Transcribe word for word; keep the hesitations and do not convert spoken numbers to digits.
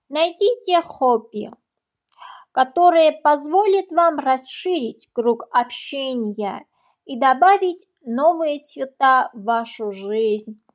Найдите хобби, которое позволит вам расширить круг общения и добавить новые цвета в вашу жизнь.